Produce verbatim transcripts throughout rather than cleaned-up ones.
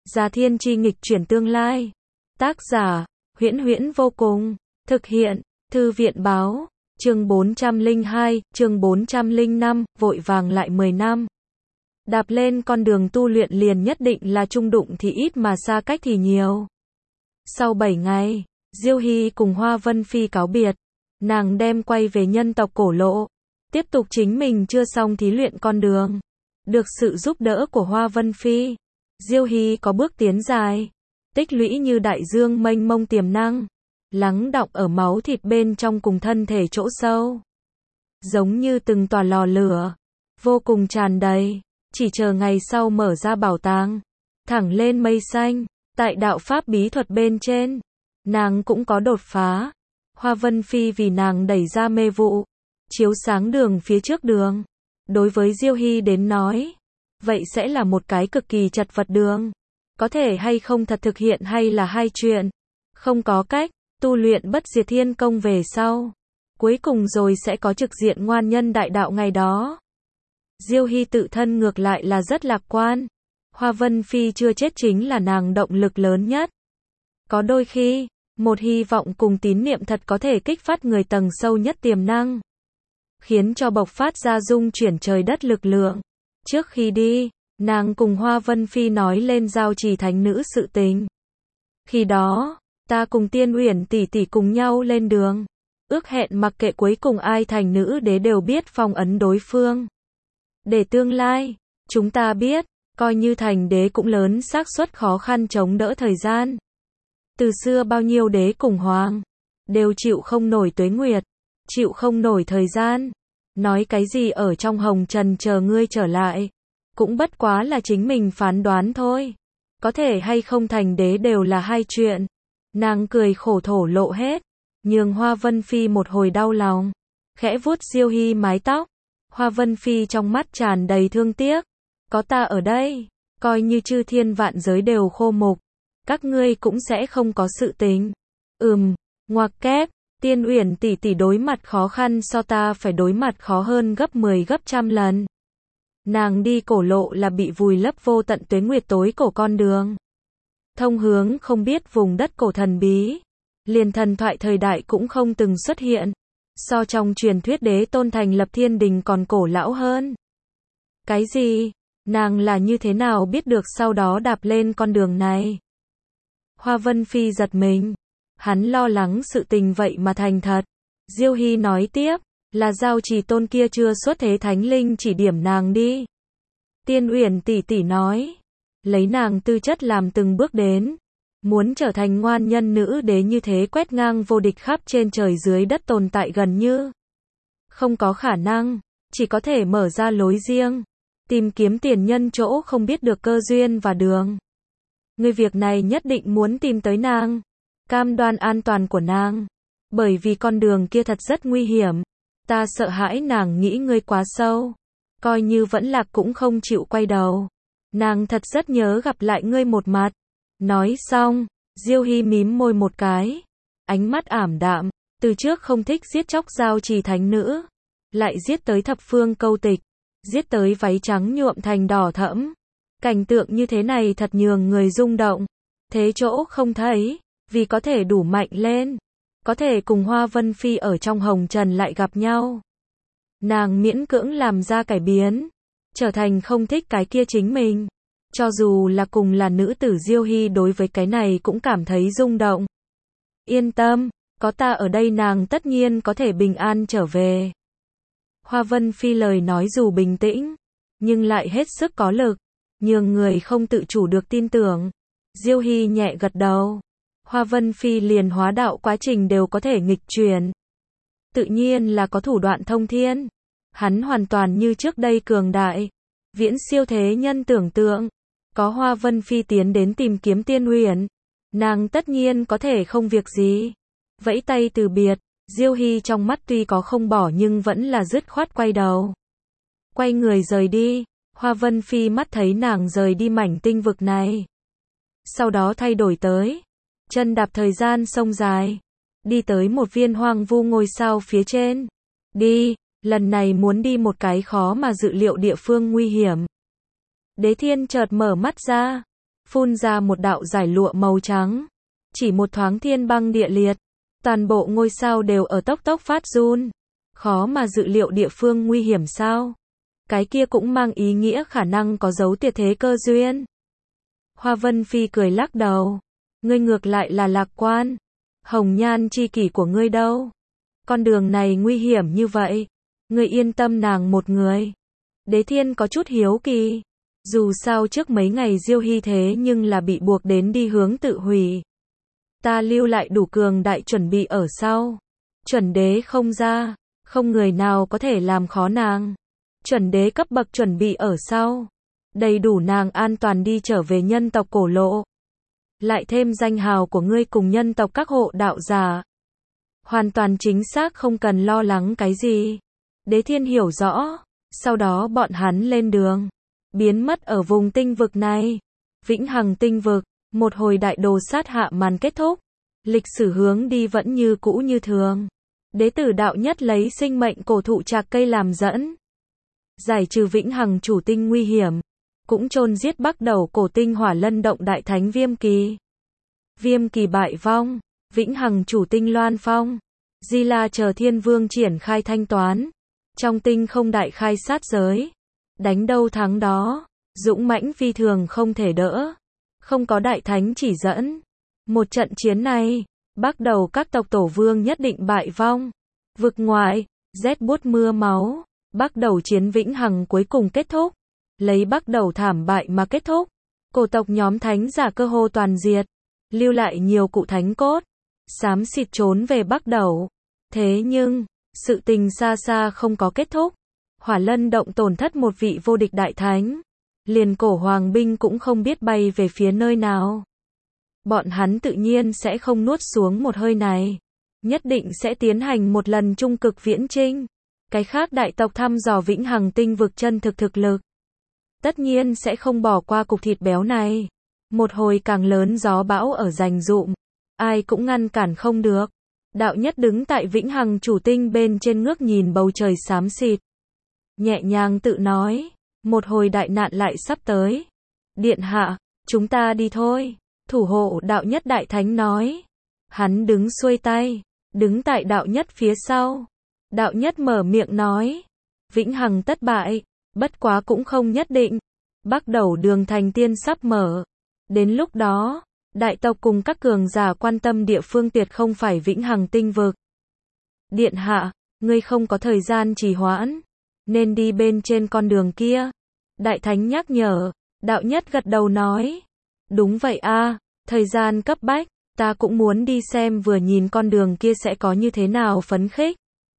Gia Thiên Chi nghịch chuyển tương lai. Tác giả, Huyễn Huyễn vô cùng. Thực hiện, Thư viện báo. Chương bốn trăm lẻ hai, chương bốn trăm lẻ năm, vội vàng lại mười năm. Đạp lên con đường tu luyện liền nhất định là chung đụng thì ít mà xa cách thì nhiều. Sau bảy ngày, Diêu Hy cùng Hoa Vân Phi cáo biệt. Nàng đem quay về nhân tộc cổ lộ. Tiếp tục chính mình chưa xong thí luyện con đường. Được sự giúp đỡ của Hoa Vân Phi, Diêu Hy có bước tiến dài. Tích lũy như đại dương mênh mông tiềm năng. Lắng đọng ở máu thịt bên trong cùng thân thể chỗ sâu. Giống như từng tòa lò lửa. Vô cùng tràn đầy. Chỉ chờ ngày sau mở ra bảo tàng. Thẳng lên mây xanh. Tại đạo pháp bí thuật bên trên. Nàng cũng có đột phá. Hoa Vân Phi vì nàng đẩy ra mê vụ. Chiếu sáng đường phía trước đường. Đối với Diêu Hy đến nói. Vậy sẽ là một cái cực kỳ chật vật đường. Có thể hay không thật thực hiện hay là hai chuyện. Không có cách. Tu luyện bất diệt thiên công về sau. Cuối cùng rồi sẽ có trực diện ngoan nhân đại đạo ngày đó. Diêu Hy tự thân ngược lại là rất lạc quan. Hoa Vân Phi chưa chết chính là nàng động lực lớn nhất. Có đôi khi, một hy vọng cùng tín niệm thật có thể kích phát người tầng sâu nhất tiềm năng. Khiến cho bộc phát ra dung chuyển trời đất lực lượng. Trước khi đi, nàng cùng Hoa Vân Phi nói lên giao trì thánh nữ sự tình. Khi đó, ta cùng Tiên Uyển tỷ tỷ cùng nhau lên đường. Ước hẹn mặc kệ cuối cùng ai thành nữ đế đều biết phong ấn đối phương. Để tương lai, chúng ta biết, coi như thành đế cũng lớn xác suất khó khăn chống đỡ thời gian. Từ xưa bao nhiêu đế cùng hoàng, đều chịu không nổi tuế nguyệt, chịu không nổi thời gian. Nói cái gì ở trong hồng trần chờ ngươi trở lại, cũng bất quá là chính mình phán đoán thôi. Có thể hay không thành đế đều là hai chuyện. Nàng cười khổ thổ lộ hết, nhường Hoa Vân Phi một hồi đau lòng. Khẽ vuốt Diêu Hy mái tóc. Hoa Vân Phi trong mắt tràn đầy thương tiếc. Có ta ở đây, coi như chư thiên vạn giới đều khô mục, các ngươi cũng sẽ không có sự tình. Ừm, ngoặc kép, Tiên Uyển tỷ tỷ đối mặt khó khăn so ta phải đối mặt khó hơn gấp mười gấp trăm lần. Nàng đi cổ lộ là bị vùi lấp vô tận tuế nguyệt tối cổ con đường. Thông hướng không biết vùng đất cổ thần bí. Liền thần thoại thời đại cũng không từng xuất hiện. So trong truyền thuyết đế tôn thành lập thiên đình còn cổ lão hơn. Cái gì? Nàng là như thế nào biết được sau đó đạp lên con đường này? Hoa Vân Phi giật mình. Hắn lo lắng sự tình vậy mà thành thật. Diêu Hy nói tiếp, là giao trì tôn kia chưa xuất thế thánh linh chỉ điểm nàng đi. Tiên Uyển tỷ tỷ nói, lấy nàng tư chất làm từng bước đến. Muốn trở thành ngoan nhân nữ đế như thế quét ngang vô địch khắp trên trời dưới đất tồn tại gần như không có khả năng, chỉ có thể mở ra lối riêng, tìm kiếm tiền nhân chỗ không biết được cơ duyên và đường. Người việc này nhất định muốn tìm tới nàng, cam đoan an toàn của nàng, bởi vì con đường kia thật rất nguy hiểm. Ta sợ hãi nàng nghĩ ngươi quá sâu, coi như vẫn lạc cũng không chịu quay đầu. Nàng thật rất nhớ gặp lại ngươi một mặt. Nói xong, Diêu Hy mím môi một cái, ánh mắt ảm đạm, từ trước không thích giết chóc giao trì thánh nữ, lại giết tới thập phương câu tịch, giết tới váy trắng nhuộm thành đỏ thẫm. Cảnh tượng như thế này thật nhường người rung động, thế chỗ không thấy, vì có thể đủ mạnh lên, có thể cùng Hoa Vân Phi ở trong hồng trần lại gặp nhau. Nàng miễn cưỡng làm ra cải biến, trở thành không thích cái kia chính mình. Cho dù là cùng là nữ tử Diêu Hy đối với cái này cũng cảm thấy rung động. Yên tâm, có ta ở đây nàng tất nhiên có thể bình an trở về. Hoa Vân Phi lời nói dù bình tĩnh, nhưng lại hết sức có lực, nhường người không tự chủ được tin tưởng. Diêu Hy nhẹ gật đầu. Hoa Vân Phi liền hóa đạo quá trình đều có thể nghịch chuyển. Tự nhiên là có thủ đoạn thông thiên. Hắn hoàn toàn như trước đây cường đại, viễn siêu thế nhân tưởng tượng. Có Hoa Vân Phi tiến đến tìm kiếm Tiên Uyển, nàng tất nhiên có thể không việc gì. Vẫy tay từ biệt, Diêu Hy trong mắt tuy có không bỏ nhưng vẫn là dứt khoát quay đầu. Quay người rời đi, Hoa Vân Phi mắt thấy nàng rời đi mảnh tinh vực này. Sau đó thay đổi tới, chân đạp thời gian sông dài, đi tới một viên hoang vu ngôi sao phía trên. Đi, lần này muốn đi một cái khó mà dự liệu địa phương nguy hiểm. Đế Thiên chợt mở mắt ra, phun ra một đạo giải lụa màu trắng. Chỉ một thoáng thiên băng địa liệt, toàn bộ ngôi sao đều ở tốc tốc phát run. Khó mà dự liệu địa phương nguy hiểm sao? Cái kia cũng mang ý nghĩa khả năng có dấu tuyệt thế cơ duyên. Hoa Vân Phi cười lắc đầu. Ngươi ngược lại là lạc quan. Hồng nhan chi kỷ của ngươi đâu? Con đường này nguy hiểm như vậy. Ngươi yên tâm nàng một người. Đế Thiên có chút hiếu kỳ. Dù sao trước mấy ngày Diêu Hy thế nhưng là bị buộc đến đi hướng tự hủy. Ta lưu lại đủ cường đại chuẩn bị ở sau. Chuẩn đế không ra. Không người nào có thể làm khó nàng. Chuẩn đế cấp bậc chuẩn bị ở sau. Đầy đủ nàng an toàn đi trở về nhân tộc cổ lộ. Lại thêm danh hào của ngươi cùng nhân tộc các hộ đạo giả. Hoàn toàn chính xác không cần lo lắng cái gì. Đế Thiên hiểu rõ. Sau đó bọn hắn lên đường. Biến mất ở vùng tinh vực này. Vĩnh Hằng tinh vực. Một hồi đại đồ sát hạ màn kết thúc. Lịch sử hướng đi vẫn như cũ như thường. Đế tử đạo nhất lấy sinh mệnh cổ thụ trạc cây làm dẫn. Giải trừ Vĩnh Hằng chủ tinh nguy hiểm. Cũng chôn giết bắt đầu cổ tinh hỏa lân động đại thánh Viêm Kỳ. Viêm Kỳ bại vong. Vĩnh Hằng chủ tinh loan phong. Di La chờ thiên vương triển khai thanh toán. Trong tinh không đại khai sát giới. Đánh đâu thắng đó. Dũng mãnh phi thường không thể đỡ. Không có đại thánh chỉ dẫn. Một trận chiến này, bắt đầu các tộc tổ vương nhất định bại vong. Vực ngoại, rét buốt mưa máu. Bắt đầu chiến Vĩnh Hằng cuối cùng kết thúc. Lấy bắt đầu thảm bại mà kết thúc. Cổ tộc nhóm thánh giả cơ hồ toàn diệt. Lưu lại nhiều cụ thánh cốt. Xám xịt trốn về bắt đầu. Thế nhưng, sự tình xa xa không có kết thúc. Hỏa lân động tổn thất một vị vô địch đại thánh. Liền cổ hoàng binh cũng không biết bay về phía nơi nào. Bọn hắn tự nhiên sẽ không nuốt xuống một hơi này. Nhất định sẽ tiến hành một lần trung cực viễn chinh. Cái khác đại tộc thăm dò Vĩnh Hằng tinh vực chân thực thực lực. Tất nhiên sẽ không bỏ qua cục thịt béo này. Một hồi càng lớn gió bão ở rành rụm. Ai cũng ngăn cản không được. Đạo nhất đứng tại Vĩnh Hằng chủ tinh bên trên ngước nhìn bầu trời xám xịt. Nhẹ nhàng tự nói. Một hồi đại nạn lại sắp tới. Điện hạ, chúng ta đi thôi. Thủ hộ đạo nhất đại thánh nói. Hắn đứng xuôi tay. Đứng tại đạo nhất phía sau. Đạo nhất mở miệng nói. Vĩnh Hằng tất bại. Bất quá cũng không nhất định. Bắt đầu đường thành tiên sắp mở. Đến lúc đó, đại tộc cùng các cường giả quan tâm địa phương tuyệt không phải Vĩnh Hằng tinh vực. Điện hạ, ngươi không có thời gian trì hoãn. Nên đi bên trên con đường kia. Đại thánh nhắc nhở. Đạo nhất gật đầu nói. Đúng vậy a, thời gian cấp bách. Ta cũng muốn đi xem vừa nhìn con đường kia sẽ có như thế nào phấn khích.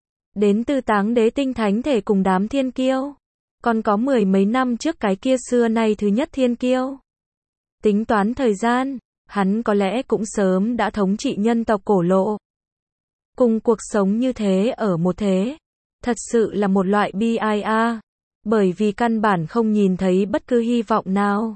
Đến từ Táng Đế tinh thánh thể cùng đám thiên kiêu. Còn có mười mấy năm trước cái kia xưa nay thứ nhất thiên kiêu. Tính toán thời gian, hắn có lẽ cũng sớm đã thống trị nhân tộc cổ lộ. Cùng cuộc sống như thế ở một thế. Thật sự là một loại bi ai a. Bởi vì căn bản không nhìn thấy bất cứ hy vọng nào.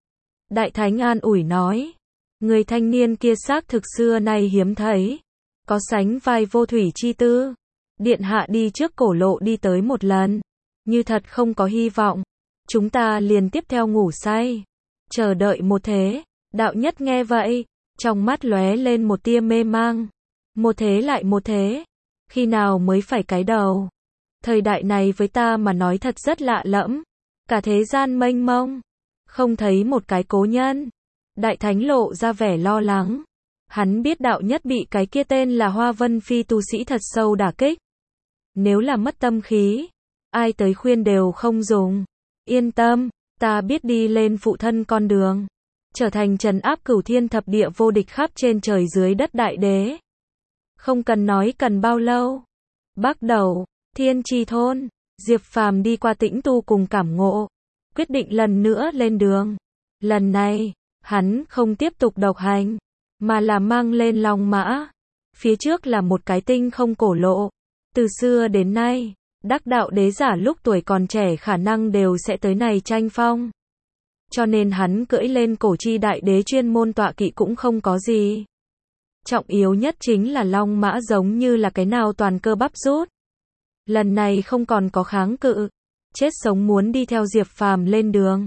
Đại thánh an ủi nói. Người thanh niên kia xác thực xưa nay hiếm thấy. Có sánh vai vô thủy chi tư. Điện hạ đi trước cổ lộ đi tới một lần. Như thật không có hy vọng. Chúng ta liền tiếp theo ngủ say. Chờ đợi một thế. Đạo nhất nghe vậy. Trong mắt lóe lên một tia mê mang. Một thế lại một thế. Khi nào mới phải cái đầu. Thời đại này với ta mà nói thật rất lạ lẫm. Cả thế gian mênh mông. Không thấy một cái cố nhân. Đại thánh lộ ra vẻ lo lắng. Hắn biết đạo nhất bị cái kia tên là Hoa Vân Phi tu sĩ thật sâu đả kích. Nếu là mất tâm khí. Ai tới khuyên đều không dùng. Yên tâm, ta biết đi lên phụ thân con đường. Trở thành trấn áp cửu thiên thập địa vô địch khắp trên trời dưới đất đại đế. Không cần nói cần bao lâu. Bắt đầu, Thiên Trì thôn. Diệp Phàm đi qua tĩnh tu cùng cảm ngộ. Quyết định lần nữa lên đường. Lần này, hắn không tiếp tục độc hành. Mà là mang lên long mã. Phía trước là một cái tinh không cổ lộ. Từ xưa đến nay, đắc đạo đế giả lúc tuổi còn trẻ khả năng đều sẽ tới này tranh phong. Cho nên hắn cưỡi lên cổ chi đại đế chuyên môn tọa kỵ cũng không có gì. Trọng yếu nhất chính là long mã giống như là cái nào toàn cơ bắp rút. Lần này không còn có kháng cự. Chết sống muốn đi theo Diệp Phàm lên đường.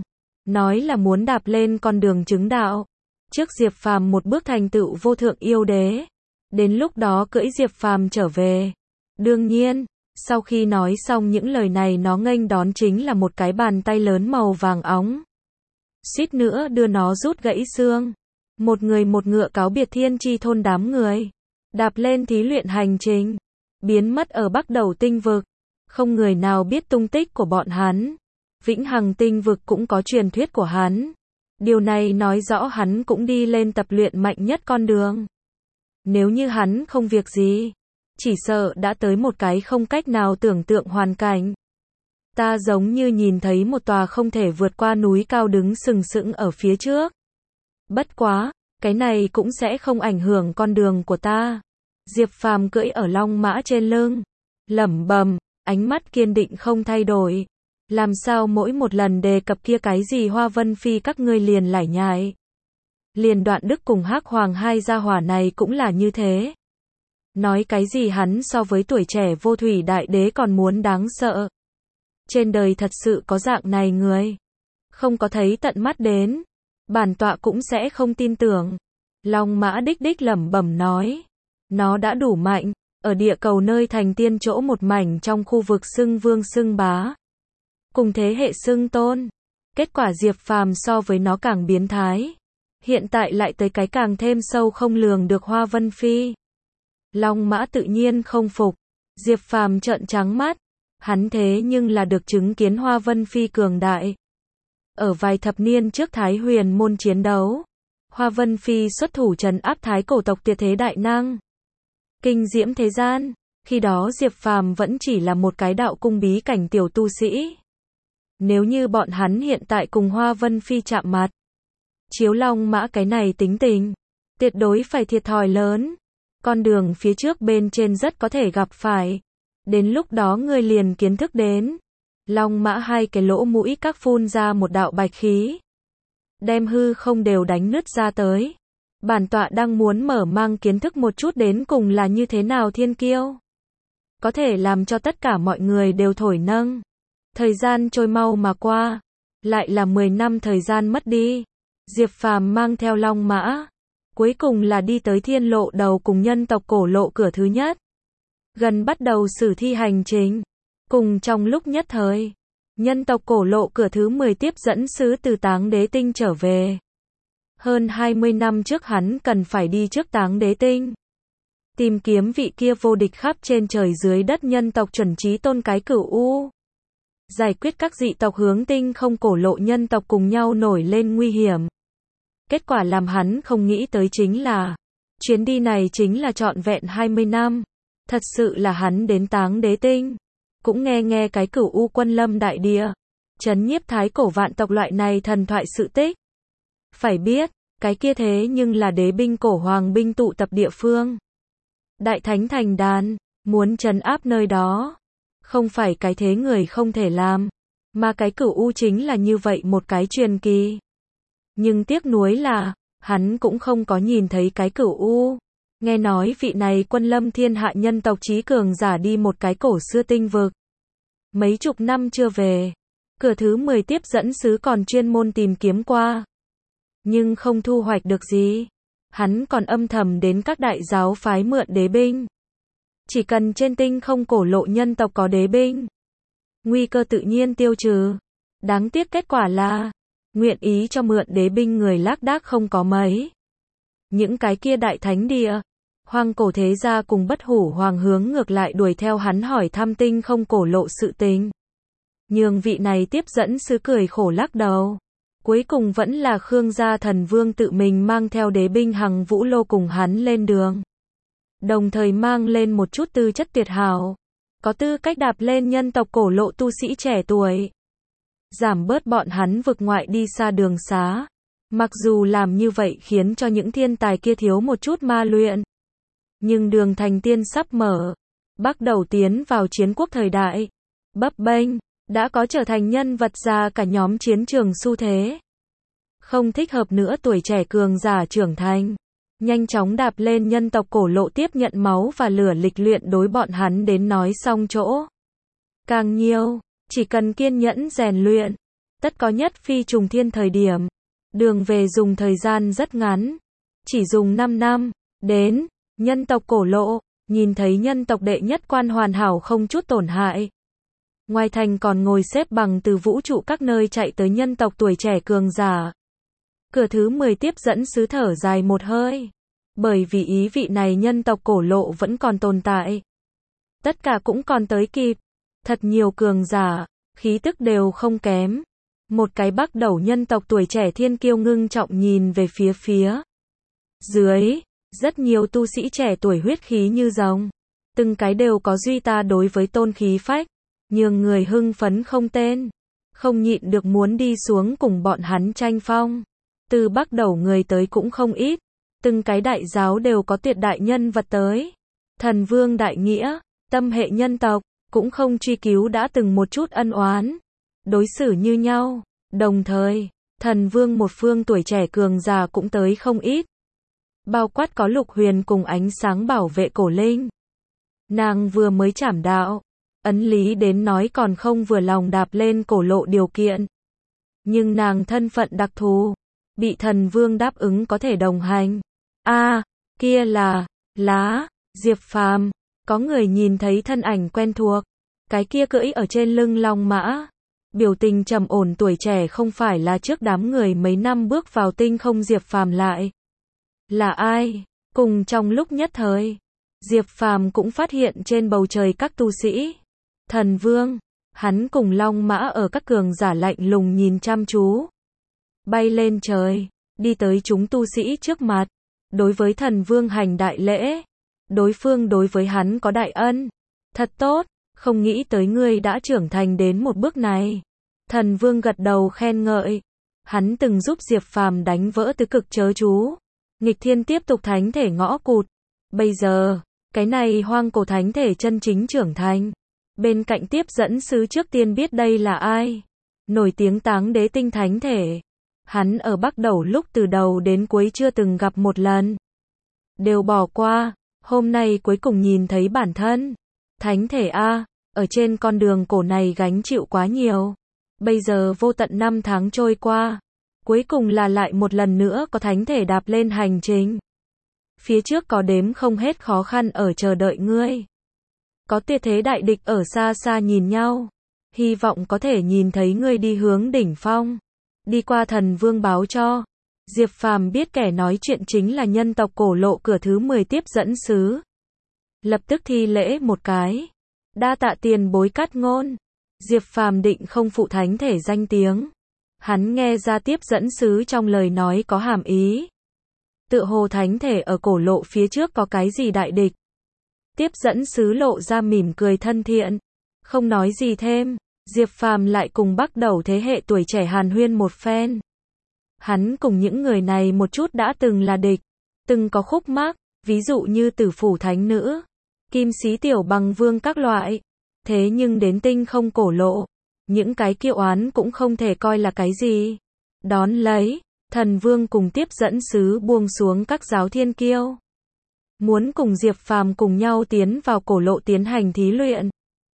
nói là muốn đạp lên con đường chứng đạo. Trước Diệp Phàm một bước thành tựu vô thượng yêu đế. Đến lúc đó cưỡi Diệp Phàm trở về. Đương nhiên, sau khi nói xong những lời này nó nghênh đón chính là một cái bàn tay lớn màu vàng óng. Suýt nữa đưa nó rút gãy xương. Một người một ngựa cáo biệt Thiên Chi thôn đám người. Đạp lên thí luyện hành trình. Biến mất ở Bắc Đầu tinh vực. Không người nào biết tung tích của bọn hắn. Vĩnh Hằng tinh vực cũng có truyền thuyết của hắn. Điều này nói rõ hắn cũng đi lên tập luyện mạnh nhất con đường. Nếu như hắn không việc gì, chỉ sợ đã tới một cái không cách nào tưởng tượng hoàn cảnh. Ta giống như nhìn thấy một tòa không thể vượt qua núi cao đứng sừng sững ở phía trước. Bất quá, cái này cũng sẽ không ảnh hưởng con đường của ta. Diệp Phàm cưỡi ở long mã trên lưng, lẩm bẩm, ánh mắt kiên định không thay đổi. Làm sao mỗi một lần đề cập kia cái gì Hoa Vân Phi các ngươi liền lải nhải. Liền Đoạn Đức cùng Hắc Hoàng hai gia hỏa này cũng là như thế. Nói cái gì hắn so với tuổi trẻ vô thủy đại đế còn muốn đáng sợ. Trên đời thật sự có dạng này người. Không có thấy tận mắt đến. Bản tọa cũng sẽ không tin tưởng. Long mã đích đích lẩm bẩm nói. Nó đã đủ mạnh. Ở địa cầu nơi thành tiên chỗ một mảnh trong khu vực xưng vương xưng bá. Cùng thế hệ xưng tôn. Kết quả Diệp Phàm so với nó càng biến thái. Hiện tại lại tới cái càng thêm sâu không lường được Hoa Vân Phi. Long mã tự nhiên không phục. Diệp Phàm trợn trắng mắt. Hắn thế nhưng là được chứng kiến Hoa Vân Phi cường đại. Ở vài thập niên trước Thái Huyền môn chiến đấu, Hoa Vân Phi xuất thủ trấn áp thái cổ tộc tuyệt thế đại năng. Kinh diễm thế gian, khi đó Diệp Phàm vẫn chỉ là một cái đạo cung bí cảnh tiểu tu sĩ. Nếu như bọn hắn hiện tại cùng Hoa Vân Phi chạm mặt, chiếu long mã cái này tính tình, tuyệt đối phải thiệt thòi lớn. Con đường phía trước bên trên rất có thể gặp phải. Đến lúc đó ngươi liền kiến thức đến. Long mã hai cái lỗ mũi các phun ra một đạo bạch khí. Đem hư không đều đánh nứt ra tới. Bản tọa đang muốn mở mang kiến thức một chút đến cùng là như thế nào thiên kiêu. Có thể làm cho tất cả mọi người đều thổi nâng. Thời gian trôi mau mà qua. Lại là mười năm thời gian mất đi. Diệp Phàm mang theo long mã. Cuối cùng là đi tới thiên lộ đầu cùng nhân tộc cổ lộ cửa thứ nhất. Gần bắt đầu sử thi hành trình. Cùng trong lúc nhất thời, nhân tộc cổ lộ cửa thứ mười tiếp dẫn sứ từ Táng Đế Tinh trở về. Hơn hai mươi năm trước hắn cần phải đi trước Táng Đế Tinh. Tìm kiếm vị kia vô địch khắp trên trời dưới đất nhân tộc chuẩn chí tôn cái cửu U. Giải quyết các dị tộc hướng tinh không cổ lộ nhân tộc cùng nhau nổi lên nguy hiểm. Kết quả làm hắn không nghĩ tới chính là, chuyến đi này chính là trọn vẹn hai mươi năm. Thật sự là hắn đến Táng Đế Tinh. Cũng nghe nghe cái cửu U quân lâm đại địa. Trấn nhiếp thái cổ vạn tộc loại này thần thoại sự tích. Phải biết, cái kia thế nhưng là đế binh cổ hoàng binh tụ tập địa phương. Đại thánh thành đàn, muốn trấn áp nơi đó. Không phải cái thế người không thể làm. Mà cái cửu U chính là như vậy một cái truyền kỳ. Nhưng tiếc nuối là, hắn cũng không có nhìn thấy cái cửu U. Nghe nói vị này quân lâm thiên hạ nhân tộc trí cường giả đi một cái cổ xưa tinh vực. Mấy chục năm chưa về. Cửa thứ mười tiếp dẫn sứ còn chuyên môn tìm kiếm qua. Nhưng không thu hoạch được gì. Hắn còn âm thầm đến các đại giáo phái mượn đế binh. Chỉ cần trên tinh không cổ lộ nhân tộc có đế binh. Nguy cơ tự nhiên tiêu trừ. Đáng tiếc kết quả là, nguyện ý cho mượn đế binh người lác đác không có mấy. Những cái kia đại thánh địa, hoang cổ thế gia cùng bất hủ hoàng hướng ngược lại đuổi theo hắn hỏi thăm tinh không cổ lộ sự tình. Nhường vị này tiếp dẫn sứ cười khổ lắc đầu. Cuối cùng vẫn là Khương gia thần vương tự mình mang theo đế binh hằng vũ lô cùng hắn lên đường. Đồng thời mang lên một chút tư chất tuyệt hảo. Có tư cách đạp lên nhân tộc cổ lộ tu sĩ trẻ tuổi. Giảm bớt bọn hắn vực ngoại đi xa đường xá. Mặc dù làm như vậy khiến cho những thiên tài kia thiếu một chút ma luyện. Nhưng đường thành tiên sắp mở. Bắt đầu tiến vào chiến quốc thời đại. Bấp bênh, đã có trở thành nhân vật ra cả nhóm chiến trường xu thế. Không thích hợp nữa tuổi trẻ cường giả trưởng thành. Nhanh chóng đạp lên nhân tộc cổ lộ tiếp nhận máu và lửa lịch luyện đối bọn hắn đến nói xong chỗ. Càng nhiều, chỉ cần kiên nhẫn rèn luyện. Tất có nhất phi trùng thiên thời điểm. Đường về dùng thời gian rất ngắn. Chỉ dùng năm năm. Đến, nhân tộc cổ lộ, nhìn thấy nhân tộc đệ nhất quan hoàn hảo không chút tổn hại. Ngoài thành còn ngồi xếp bằng từ vũ trụ các nơi chạy tới nhân tộc tuổi trẻ cường giả. Cửa thứ mười tiếp dẫn sứ thở dài một hơi. Bởi vì ý vị này nhân tộc cổ lộ vẫn còn tồn tại. Tất cả cũng còn tới kịp. Thật nhiều cường giả, khí tức đều không kém. Một cái bắt đầu nhân tộc tuổi trẻ thiên kiêu ngưng trọng nhìn về phía phía. Dưới, rất nhiều tu sĩ trẻ tuổi huyết khí như rồng. Từng cái đều có duy ta đối với tôn khí phách. Nhường người hưng phấn không tên. Không nhịn được muốn đi xuống cùng bọn hắn tranh phong. Từ bắt đầu người tới cũng không ít. Từng cái đại giáo đều có tuyệt đại nhân vật tới. Thần vương đại nghĩa, tâm hệ nhân tộc, cũng không truy cứu đã từng một chút ân oán. Đối xử như nhau. Đồng thời, thần vương một phương tuổi trẻ cường già cũng tới không ít. Bao quát có Lục Huyền cùng ánh sáng bảo vệ cổ linh. Nàng vừa mới trảm đạo. Ấn lý đến nói còn không vừa lòng đạp lên cổ lộ điều kiện. Nhưng nàng thân phận đặc thù. Bị thần vương đáp ứng có thể đồng hành. A, à, kia là, lá, Diệp Phàm. Có người nhìn thấy thân ảnh quen thuộc. Cái kia cưỡi ở trên lưng long mã. Biểu tình trầm ổn tuổi trẻ không phải là trước đám người mấy năm bước vào tinh không Diệp Phàm lại. Là ai? Cùng trong lúc nhất thời, Diệp Phàm cũng phát hiện trên bầu trời các tu sĩ. Thần vương, hắn cùng long mã ở các cường giả lạnh lùng nhìn chăm chú. Bay lên trời, đi tới chúng tu sĩ trước mặt. Đối với thần vương hành đại lễ. Đối phương đối với hắn có đại ân. Thật tốt, không nghĩ tới ngươi đã trưởng thành đến một bước này. Thần vương gật đầu khen ngợi. Hắn từng giúp Diệp Phàm đánh vỡ tứ cực chớ chú. Nghịch thiên tiếp tục thánh thể ngõ cụt. Bây giờ, cái này hoang cổ thánh thể chân chính trưởng thành. Bên cạnh tiếp dẫn sứ trước tiên biết đây là ai. Nổi tiếng Táng Đế tinh thánh thể. Hắn ở Bắc Đầu lúc từ đầu đến cuối chưa từng gặp một lần. Đều bỏ qua, hôm nay cuối cùng nhìn thấy bản thân. Thánh thể A, ở trên con đường cổ này gánh chịu quá nhiều. Bây giờ vô tận năm tháng trôi qua. Cuối cùng là lại một lần nữa có thánh thể đạp lên hành trình. Phía trước có đếm không hết khó khăn ở chờ đợi ngươi. Có tuyệt thế đại địch ở xa xa nhìn nhau. Hy vọng có thể nhìn thấy ngươi đi hướng đỉnh phong. Đi qua thần vương báo cho. Diệp Phàm biết kẻ nói chuyện chính là nhân tộc cổ lộ cửa thứ mười tiếp dẫn sứ. Lập tức thi lễ một cái. Đa tạ tiền bối cát ngôn. Diệp Phàm định không phụ thánh thể danh tiếng. Hắn nghe ra tiếp dẫn sứ trong lời nói có hàm ý. Tựa hồ thánh thể ở cổ lộ phía trước có cái gì đại địch. Tiếp dẫn sứ lộ ra mỉm cười thân thiện. Không nói gì thêm. Diệp Phàm lại cùng bắt đầu thế hệ tuổi trẻ hàn huyên một phen. Hắn cùng những người này một chút đã từng là địch. Từng có khúc mắc. Ví dụ như Tử Phủ Thánh Nữ. Kim Sĩ Tiểu Bằng Vương các loại. Thế nhưng đến tinh không cổ lộ. Những cái kiêu oán cũng không thể coi là cái gì. Đón lấy, thần vương cùng tiếp dẫn sứ buông xuống các giáo thiên kiêu. Muốn cùng Diệp Phàm cùng nhau tiến vào cổ lộ tiến hành thí luyện.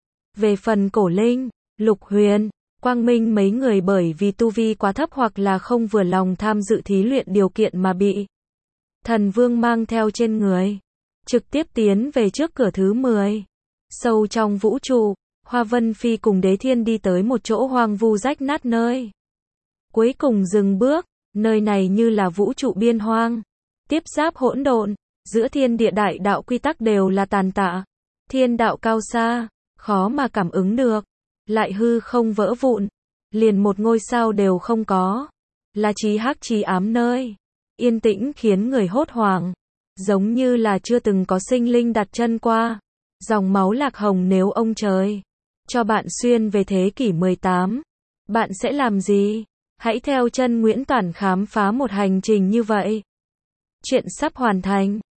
Về phần cổ linh, Lục Huyền, Quang Minh mấy người bởi vì tu vi quá thấp hoặc là không vừa lòng tham dự thí luyện điều kiện mà bị thần vương mang theo trên người. Trực tiếp tiến về trước cửa thứ mười. Sâu trong vũ trụ. Hoa Vân Phi cùng Đế Thiên đi tới một chỗ hoang vu rách nát nơi. Cuối cùng dừng bước, nơi này như là vũ trụ biên hoang. Tiếp giáp hỗn độn, giữa thiên địa đại đạo quy tắc đều là tàn tạ. Thiên đạo cao xa, khó mà cảm ứng được. Lại hư không vỡ vụn, liền một ngôi sao đều không có. Là chí hắc chí ám nơi. Yên tĩnh khiến người hốt hoảng. Giống như là chưa từng có sinh linh đặt chân qua. Dòng máu lạc hồng nếu ông trời cho bạn xuyên về thế kỷ mười tám, bạn sẽ làm gì? Hãy theo chân Nguyễn Toản khám phá một hành trình như vậy. Chuyện sắp hoàn thành.